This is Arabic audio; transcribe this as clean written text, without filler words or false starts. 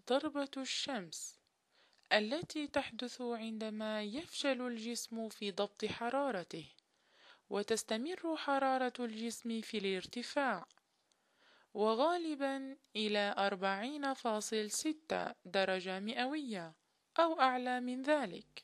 ضربة الشمس التي تحدث عندما يفشل الجسم في ضبط حرارته، وتستمر حرارة الجسم في الارتفاع، وغالبا إلى 40.6 درجة مئوية أو أعلى من ذلك.